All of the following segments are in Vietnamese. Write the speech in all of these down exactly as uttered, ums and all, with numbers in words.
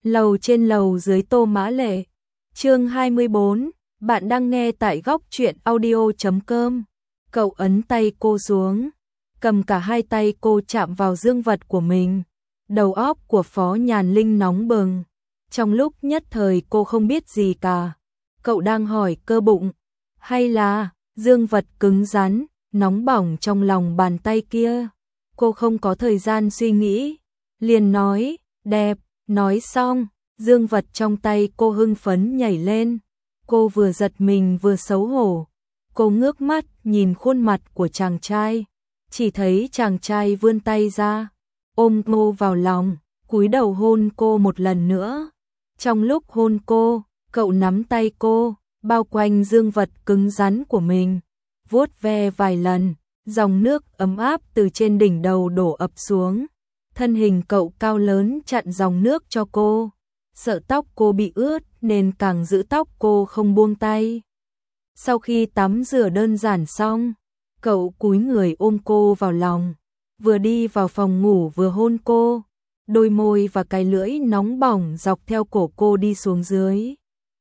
Lầu trên lầu dưới Tô Mã Lệ. Chương hai mươi bốn, bạn đang nghe tại góc truyện audio chấm com. Cậu ấn tay cô xuống, cầm cả hai tay cô chạm vào dương vật của mình. Đầu óc của Phó Nhàn Linh nóng bừng. Trong lúc nhất thời cô không biết gì cả. Cậu đang hỏi cơ bụng, hay là dương vật cứng rắn, nóng bỏng trong lòng bàn tay kia. Cô không có thời gian suy nghĩ, liền nói, đẹp. Nói xong, dương vật trong tay cô hưng phấn nhảy lên. Cô vừa giật mình vừa xấu hổ. Cô ngước mắt nhìn khuôn mặt của chàng trai. Chỉ thấy chàng trai vươn tay ra, ôm cô vào lòng, cúi đầu hôn cô một lần nữa. Trong lúc hôn cô, cậu nắm tay cô, bao quanh dương vật cứng rắn của mình, vuốt ve vài lần, dòng nước ấm áp từ trên đỉnh đầu đổ ập xuống. Thân hình cậu cao lớn chặn dòng nước cho cô, sợ tóc cô bị ướt nên càng giữ tóc cô không buông tay. Sau khi tắm rửa đơn giản xong, cậu cúi người ôm cô vào lòng, vừa đi vào phòng ngủ vừa hôn cô, đôi môi và cái lưỡi nóng bỏng dọc theo cổ cô đi xuống dưới.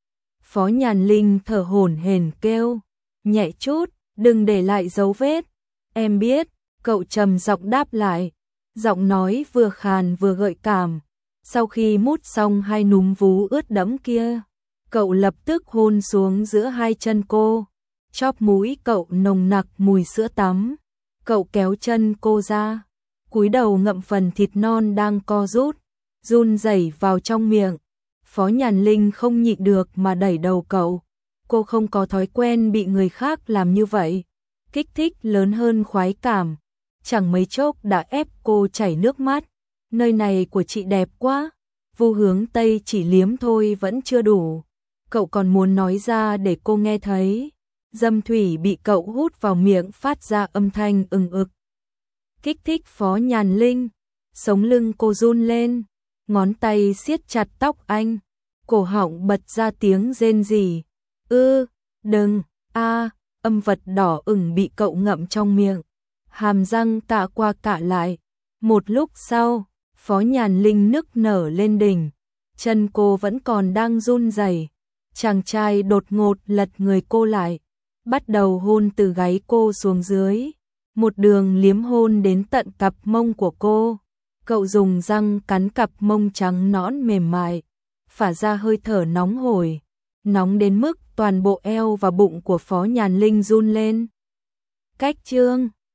Phó Nhàn Linh thở hổn hển kêu, nhẹ chút, đừng để lại dấu vết. Em biết, cậu trầm giọng đáp lại. Giọng nói vừa khàn vừa gợi cảm. Sau khi mút xong hai núm vú ướt đẫm kia, cậu lập tức hôn xuống giữa hai chân cô. Chóp mũi cậu nồng nặc mùi sữa tắm. Cậu kéo chân cô ra, cúi đầu ngậm phần thịt non đang co rút, run rẩy vào trong miệng. Phó Nhàn Linh không nhịn được mà đẩy đầu cậu. Cô không có thói quen bị người khác làm như vậy. Kích thích lớn hơn khoái cảm. Chẳng mấy chốc đã ép cô chảy nước mắt. Nơi này của chị đẹp quá. Vu Hướng Tây chỉ liếm thôi vẫn chưa đủ. Cậu còn muốn nói ra để cô nghe thấy. Dâm thủy bị cậu hút vào miệng phát ra âm thanh ừng ực. Kích thích Phó Nhàn Linh. Sống lưng cô run lên. Ngón tay siết chặt tóc anh. Cổ họng bật ra tiếng rên rỉ. Ư, đừng, a, âm vật đỏ ửng bị cậu ngậm trong miệng. Hàm răng cạ qua cạ lại. Một lúc sau, Phó Nhàn Linh nức nở lên đỉnh. Chân cô vẫn còn đang run rẩy. Chàng trai đột ngột lật người cô lại, bắt đầu hôn từ gáy cô xuống dưới, một đường liếm hôn đến tận cặp mông của cô. Cậu dùng răng cắn cặp mông trắng nõn mềm mại, phả ra hơi thở nóng hổi, nóng đến mức toàn bộ eo và bụng của Phó Nhàn Linh run lên. Cách chương